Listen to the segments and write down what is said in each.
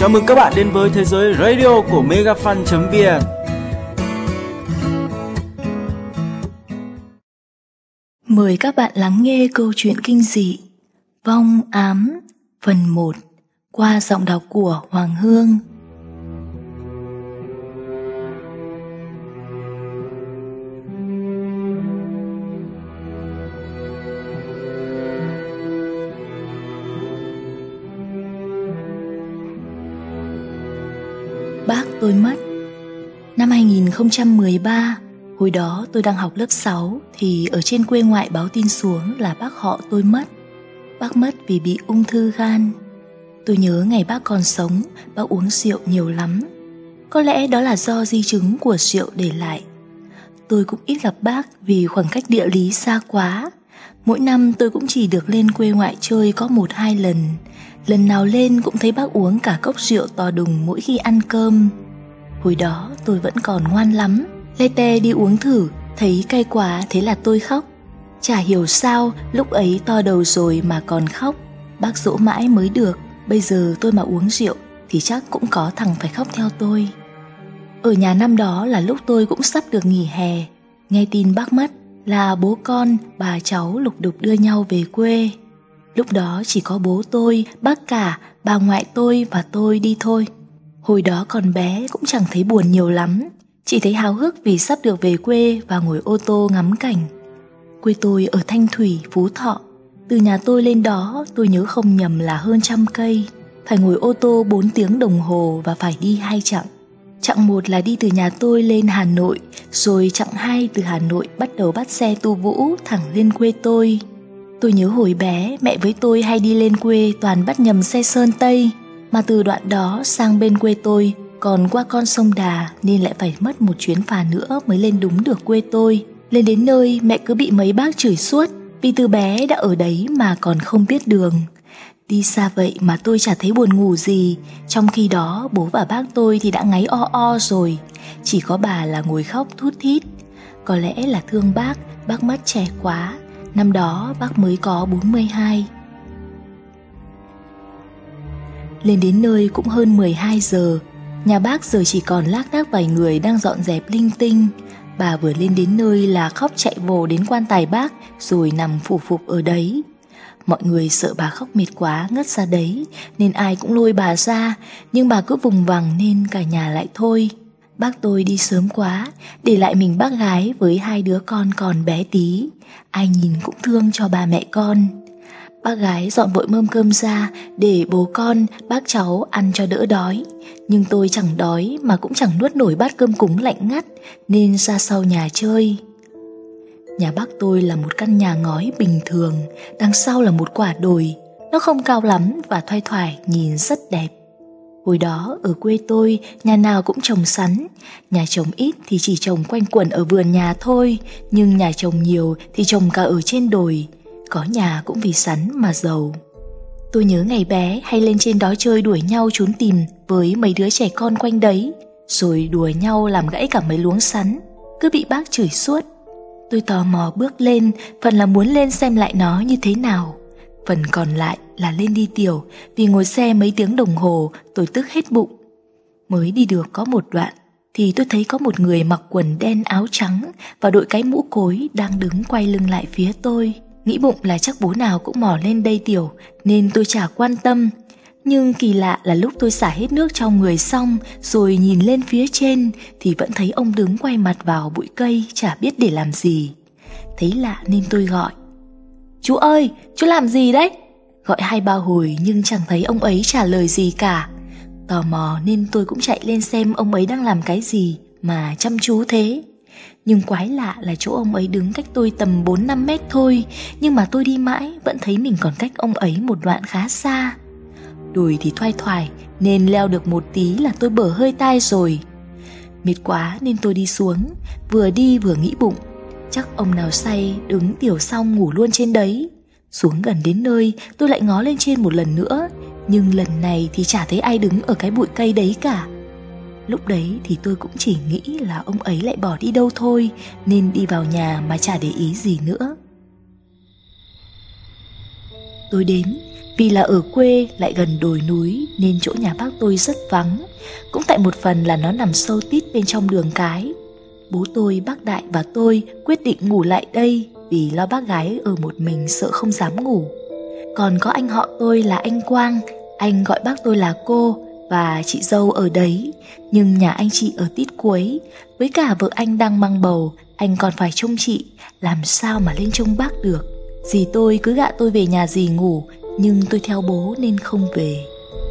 Chào mừng các bạn đến với thế giới radio của megafan.vn. Mời các bạn lắng nghe câu chuyện kinh dị Vong Ám phần 1 qua giọng đọc của Hoàng Hương. Bác tôi mất. Năm 2013, hồi đó tôi đang học lớp 6 thì ở trên quê ngoại báo tin xuống là bác họ tôi mất. Bác mất vì bị ung thư gan. Tôi nhớ ngày bác còn sống, bác uống rượu nhiều lắm. Có lẽ đó là do di chứng của rượu để lại. Tôi cũng ít gặp bác vì khoảng cách địa lý xa quá. Mỗi năm tôi cũng chỉ được lên quê ngoại chơi có 1-2 lần. Lần nào lên cũng thấy bác uống cả cốc rượu to đùng mỗi khi ăn cơm. Hồi đó tôi vẫn còn ngoan lắm, le te đi uống thử, thấy cay quá thế là tôi khóc. Chả hiểu sao lúc ấy to đầu rồi mà còn khóc. Bác dỗ mãi mới được. Bây giờ tôi mà uống rượu thì chắc cũng có thằng phải khóc theo tôi. Ở nhà năm đó là lúc tôi cũng sắp được nghỉ hè. Nghe tin bác mất là bố con, bà cháu lục đục đưa nhau về quê. Lúc đó chỉ có bố tôi, bác cả, bà ngoại tôi và tôi đi thôi. Hồi đó còn bé cũng chẳng thấy buồn nhiều lắm, chỉ thấy háo hức vì sắp được về quê và ngồi ô tô ngắm cảnh. Quê tôi ở Thanh Thủy, Phú Thọ. Từ nhà tôi lên đó tôi nhớ không nhầm là hơn 100 cây. Phải ngồi ô tô 4 tiếng đồng hồ và phải đi 2 chặng. Chặng 1 là đi từ nhà tôi lên Hà Nội, rồi chặng 2 từ Hà Nội bắt đầu bắt xe Tu Vũ thẳng lên quê tôi. Tôi nhớ hồi bé mẹ với tôi hay đi lên quê toàn bắt nhầm xe Sơn Tây, mà từ đoạn đó sang bên quê tôi còn qua con sông Đà nên lại phải mất một chuyến phà nữa mới lên đúng được quê tôi. Lên đến nơi mẹ cứ bị mấy bác chửi suốt vì từ bé đã ở đấy mà còn không biết đường. Đi xa vậy mà tôi chả thấy buồn ngủ gì, trong khi đó bố và bác tôi thì đã ngáy o o rồi, chỉ có bà là ngồi khóc thút thít. Có lẽ là thương bác mất trẻ quá. Năm đó bác mới có 42. Lên đến nơi cũng hơn 12 giờ. Nhà bác giờ chỉ còn lác đác vài người đang dọn dẹp linh tinh. Bà vừa lên đến nơi là khóc chạy vồ đến quan tài bác rồi nằm phủ phục ở đấy. Mọi người sợ bà khóc mệt quá ngất ra đấy nên ai cũng lôi bà ra, nhưng bà cứ vùng vằng nên cả nhà lại thôi. Bác tôi đi sớm quá, để lại mình bác gái với 2 đứa con còn bé tí. Ai nhìn cũng thương cho bà mẹ con. Bác gái dọn vội mâm cơm ra để bố con, bác cháu ăn cho đỡ đói. Nhưng tôi chẳng đói mà cũng chẳng nuốt nổi bát cơm cúng lạnh ngắt nên ra sau nhà chơi. Nhà bác tôi là một căn nhà ngói bình thường, đằng sau là một quả đồi. Nó không cao lắm và thoai thoải nhìn rất đẹp. Hồi đó ở quê tôi nhà nào cũng trồng sắn. Nhà trồng ít thì chỉ trồng quanh quẩn ở vườn nhà thôi, nhưng nhà trồng nhiều thì trồng cả ở trên đồi. Có nhà cũng vì sắn mà giàu. Tôi nhớ ngày bé hay lên trên đó chơi đuổi nhau trốn tìm với mấy đứa trẻ con quanh đấy, rồi đùa nhau làm gãy cả mấy luống sắn, cứ bị bác chửi suốt. Tôi tò mò bước lên, phần là muốn lên xem lại nó như thế nào, phần còn lại là lên đi tiểu, vì ngồi xe mấy tiếng đồng hồ tôi tức hết bụng. Mới đi được có một đoạn thì tôi thấy có một người mặc quần đen áo trắng và đội cái mũ cối đang đứng quay lưng lại phía tôi. Nghĩ bụng là chắc bố nào cũng mò lên đây tiểu nên tôi chả quan tâm. Nhưng kỳ lạ là lúc tôi xả hết nước trong người xong rồi nhìn lên phía trên thì vẫn thấy ông đứng quay mặt vào bụi cây chả biết để làm gì. Thấy lạ nên tôi gọi: "Chú ơi, chú làm gì đấy?" Gọi 2-3 hồi nhưng chẳng thấy ông ấy trả lời gì cả. Tò mò nên tôi cũng chạy lên xem ông ấy đang làm cái gì mà chăm chú thế. Nhưng quái lạ là chỗ ông ấy đứng cách tôi tầm 4-5 mét thôi, nhưng mà tôi đi mãi vẫn thấy mình còn cách ông ấy một đoạn khá xa. Đùi thì thoai thoải nên leo được một tí là tôi bở hơi tai rồi. Mệt quá nên tôi đi xuống, vừa đi vừa nghĩ bụng, chắc ông nào say đứng tiểu xong ngủ luôn trên đấy. Xuống gần đến nơi tôi lại ngó lên trên một lần nữa, nhưng lần này thì chả thấy ai đứng ở cái bụi cây đấy cả. Lúc đấy thì tôi cũng chỉ nghĩ là ông ấy lại bỏ đi đâu thôi nên đi vào nhà mà chả để ý gì nữa. Tôi đến vì là ở quê lại gần đồi núi nên chỗ nhà bác tôi rất vắng. Cũng tại một phần là nó nằm sâu tít bên trong đường cái. Bố tôi, bác Đại và tôi quyết định ngủ lại đây vì lo bác gái ở một mình sợ không dám ngủ. Còn có anh họ tôi là anh Quang, anh gọi bác tôi là cô, và chị dâu ở đấy. Nhưng nhà anh chị ở tít cuối, với cả vợ anh đang mang bầu, anh còn phải trông chị, làm sao mà lên trông bác được. Dì tôi cứ gạ tôi về nhà dì ngủ, nhưng tôi theo bố nên không về.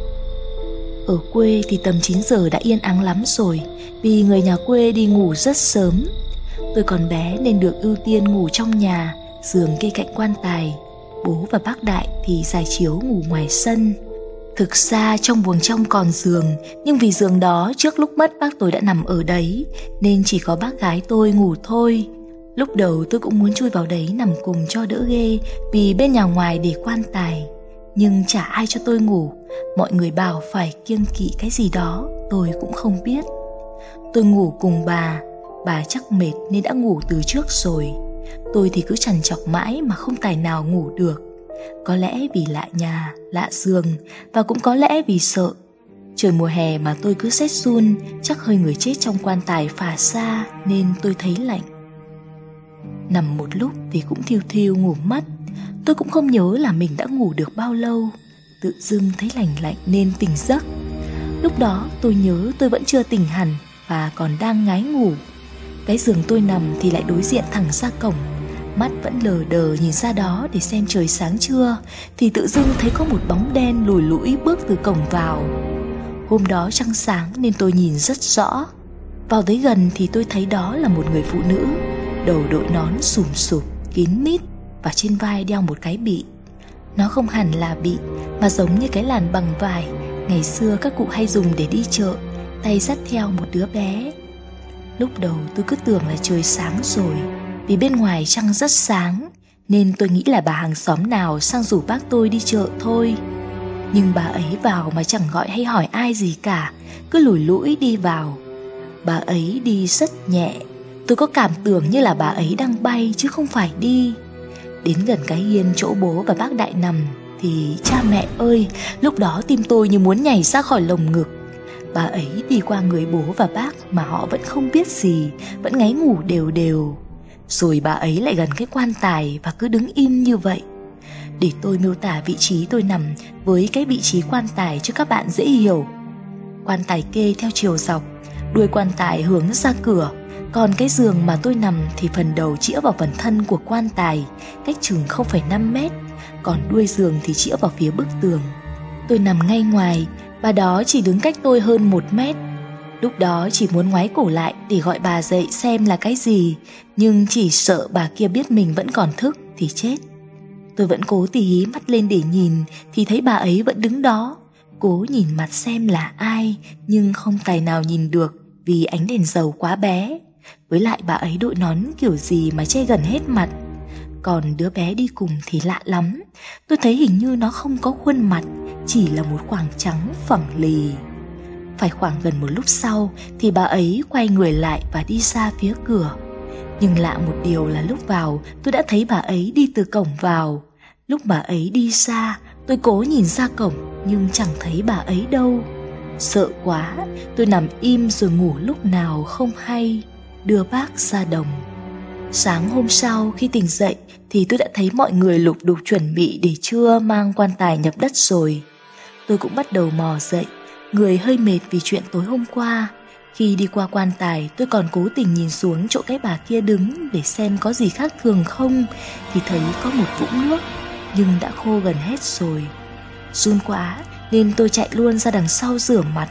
Ở quê thì tầm 9 giờ đã yên ắng lắm rồi, vì người nhà quê đi ngủ rất sớm. Tôi còn bé nên được ưu tiên ngủ trong nhà, giường kê cạnh quan tài. Bố và bác Đại thì rải chiếu ngủ ngoài sân. Thực ra trong buồng trong còn giường, nhưng vì giường đó trước lúc mất bác tôi đã nằm ở đấy, nên chỉ có bác gái tôi ngủ thôi. Lúc đầu tôi cũng muốn chui vào đấy nằm cùng cho đỡ ghê, vì bên nhà ngoài để quan tài. Nhưng chả ai cho tôi ngủ, mọi người bảo phải kiêng kỵ cái gì đó, tôi cũng không biết. Tôi ngủ cùng bà chắc mệt nên đã ngủ từ trước rồi. Tôi thì cứ trằn trọc mãi mà không tài nào ngủ được. Có lẽ vì lạ nhà, lạ giường, và cũng có lẽ vì sợ. Trời mùa hè mà tôi cứ rét run, chắc hơi người chết trong quan tài phả xa nên tôi thấy lạnh. Nằm một lúc thì cũng thiu thiu ngủ mất. Tôi cũng không nhớ là mình đã ngủ được bao lâu. Tự dưng thấy lành lạnh nên tỉnh giấc. Lúc đó tôi nhớ tôi vẫn chưa tỉnh hẳn và còn đang ngái ngủ. Cái giường tôi nằm thì lại đối diện thẳng ra cổng. Mắt vẫn lờ đờ nhìn ra đó để xem trời sáng chưa, thì tự dưng thấy có một bóng đen lùi lũi bước từ cổng vào. Hôm đó trăng sáng nên tôi nhìn rất rõ. Vào tới gần thì tôi thấy đó là một người phụ nữ, đầu đội nón xùm xụp, kín mít, và trên vai đeo một cái bị. Nó không hẳn là bị, mà giống như cái làn bằng vải ngày xưa các cụ hay dùng để đi chợ, tay dắt theo một đứa bé. Lúc đầu tôi cứ tưởng là trời sáng rồi, vì bên ngoài trăng rất sáng, nên tôi nghĩ là bà hàng xóm nào sang rủ bác tôi đi chợ thôi. Nhưng bà ấy vào mà chẳng gọi hay hỏi ai gì cả, cứ lủi lũi đi vào. Bà ấy đi rất nhẹ, tôi có cảm tưởng như là bà ấy đang bay chứ không phải đi. Đến gần cái hiên chỗ bố và bác Đại nằm thì cha mẹ ơi, lúc đó tim tôi như muốn nhảy ra khỏi lồng ngực. Bà ấy đi qua người bố và bác mà họ vẫn không biết gì, vẫn ngáy ngủ đều đều. Rồi bà ấy lại gần cái quan tài và cứ đứng im như vậy. Để tôi miêu tả vị trí tôi nằm với cái vị trí quan tài cho các bạn dễ hiểu. Quan tài kê theo chiều dọc, đuôi quan tài hướng ra cửa. Còn cái giường mà tôi nằm thì phần đầu chĩa vào phần thân của quan tài, cách chừng 0,5 mét. Còn đuôi giường thì chĩa vào phía bức tường. Tôi nằm ngay ngoài, bà đó chỉ đứng cách tôi hơn 1 mét. Lúc đó chỉ muốn ngoái cổ lại để gọi bà dậy xem là cái gì, nhưng chỉ sợ bà kia biết mình vẫn còn thức thì chết. Tôi vẫn cố tì hí mắt lên để nhìn thì thấy bà ấy vẫn đứng đó. Cố nhìn mặt xem là ai, nhưng không tài nào nhìn được vì ánh đèn dầu quá bé. Với lại bà ấy đội nón kiểu gì mà che gần hết mặt. Còn đứa bé đi cùng thì lạ lắm. Tôi thấy hình như nó không có khuôn mặt, chỉ là một khoảng trắng phẳng lì. Phải khoảng gần một lúc sau thì bà ấy quay người lại và đi ra phía cửa. Nhưng lạ một điều là lúc vào tôi đã thấy bà ấy đi từ cổng vào. Lúc bà ấy đi xa, tôi cố nhìn ra cổng nhưng chẳng thấy bà ấy đâu. Sợ quá, tôi nằm im rồi ngủ lúc nào không hay, đưa bác ra đồng. Sáng hôm sau khi tỉnh dậy thì tôi đã thấy mọi người lục đục chuẩn bị để trưa mang quan tài nhập đất rồi. Tôi cũng bắt đầu mò dậy, người hơi mệt vì chuyện tối hôm qua. Khi đi qua quan tài tôi còn cố tình nhìn xuống chỗ cái bà kia đứng để xem có gì khác thường không, thì thấy có một vũng nước nhưng đã khô gần hết rồi. Run quá nên tôi chạy luôn ra đằng sau rửa mặt.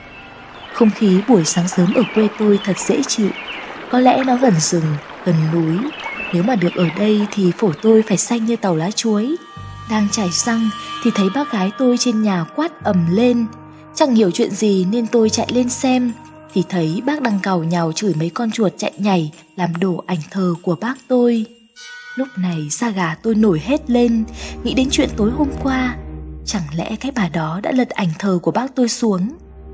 Không khí buổi sáng sớm ở quê tôi thật dễ chịu. Có lẽ nó gần rừng, gần núi. Nếu mà được ở đây thì phổi tôi phải xanh như tàu lá chuối. Đang chải răng thì thấy bác gái tôi trên nhà quát ầm lên. Chẳng hiểu chuyện gì nên tôi chạy lên xem, thì thấy bác đang càu nhàu chửi mấy con chuột chạy nhảy làm đổ ảnh thờ của bác tôi. Lúc này da gà tôi nổi hết lên, nghĩ đến chuyện tối hôm qua. Chẳng lẽ cái bà đó đã lật ảnh thờ của bác tôi xuống?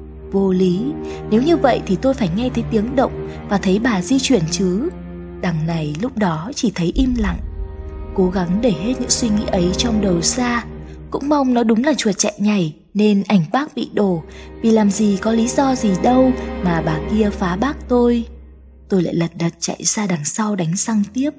Vô lý, nếu như vậy thì tôi phải nghe thấy tiếng động và thấy bà di chuyển chứ. Đằng này lúc đó chỉ thấy im lặng. cố gắng để hết những suy nghĩ ấy trong đầu ra. Cũng mong nó đúng là chuột chạy nhảy nên ảnh bác bị đổ, vì làm gì có lý do gì đâu mà bà kia phá bác tôi. Tôi lại lật đật chạy ra đằng sau đánh xăng tiếp.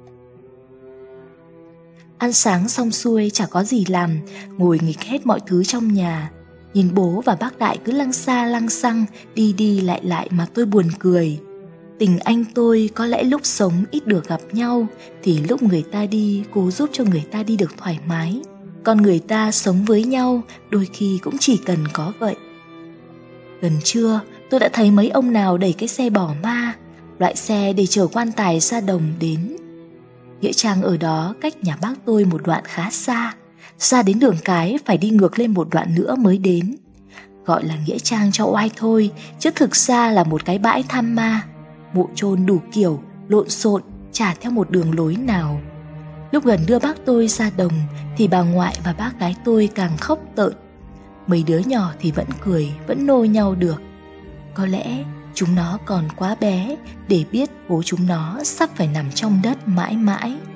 Ăn sáng xong xuôi chả có gì làm, ngồi nghịch hết mọi thứ trong nhà. Nhìn bố và bác Đại cứ lăng xa lăng xăng, đi đi lại mà tôi buồn cười. Tình anh tôi có lẽ lúc sống ít được gặp nhau, thì lúc người ta đi cố giúp cho người ta đi được thoải mái. Còn người ta sống với nhau đôi khi cũng chỉ cần có vậy. Gần trưa tôi đã thấy mấy ông nào đẩy cái xe bỏ ma, loại xe để chở quan tài ra đồng đến. Nghĩa trang ở đó cách nhà bác tôi một đoạn khá xa, ra đến đường cái phải đi ngược lên một đoạn nữa mới đến. Gọi là nghĩa trang cho oai thôi, chứ thực ra là một cái bãi than ma. Mộ chôn đủ kiểu, lộn xộn, chả theo một đường lối nào. Lúc gần đưa bác tôi ra đồng thì bà ngoại và bác gái tôi càng khóc tợn. Mấy đứa nhỏ thì vẫn cười, vẫn nôi nhau được. Có lẽ chúng nó còn quá bé để biết bố chúng nó sắp phải nằm trong đất mãi mãi.